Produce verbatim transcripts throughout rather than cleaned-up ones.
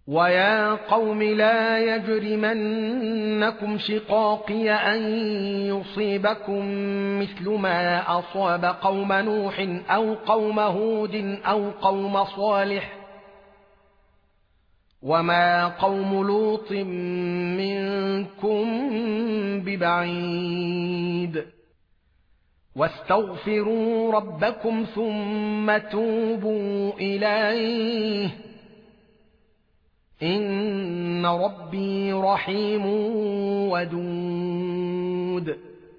ويا قوم لا يجرمنكم شقاقي أن يصيبكم مثل ما أصاب قوم نوح أو قوم هود أو قوم صالح وما قوم لوط منكم ببعيد واستغفروا ربكم ثم توبوا إليه إن ربي رحيم ودود.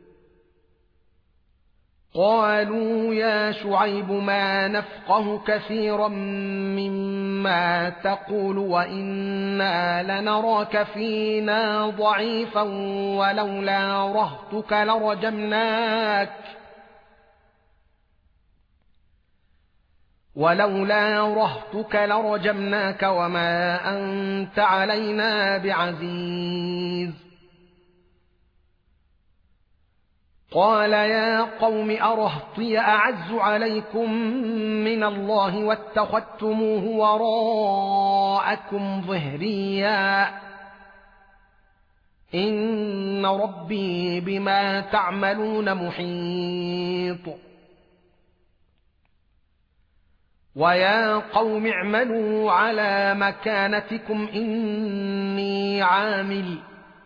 قالوا يا شعيب ما نفقه كثيرا مما تقول وإنا لنراك فينا ضعيفا ولولا رهطك لرجمناك ولولا رهطك لرجمناك وما أنت علينا بعزيز. قال يا قوم أرهطي أعز عليكم من الله واتخذتموه وراءكم ظهريا إن ربي بما تعملون محيط. ويا قوم اعملوا على مكانتكم إني عامل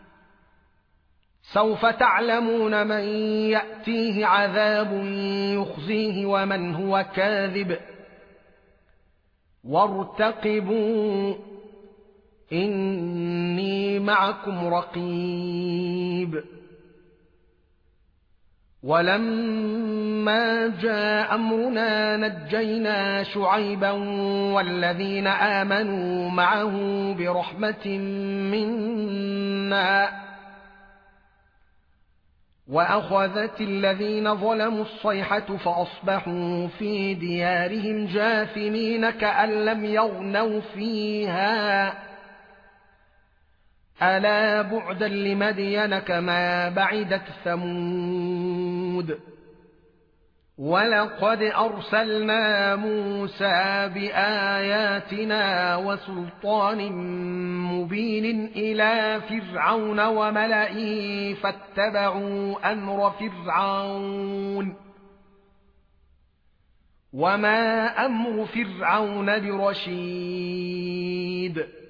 سوف تعلمون من يأتيه عذاب يخزيه ومن هو كاذب وارتقبوا إني معكم رقيب. ولما جاء أمرنا نجينا شعيبا والذين آمنوا معه برحمة منا وأخذت الذين ظلموا الصيحة فأصبحوا في ديارهم جاثمين كأن لم يغنوا فيها ألا بعدا لمدين كما بعدت ثمود. ولقد أرسلنا موسى بآياتنا وسلطان مبين إلى فرعون وملئه فاتبعوا أمر فرعون وما أمر فرعون برشيد.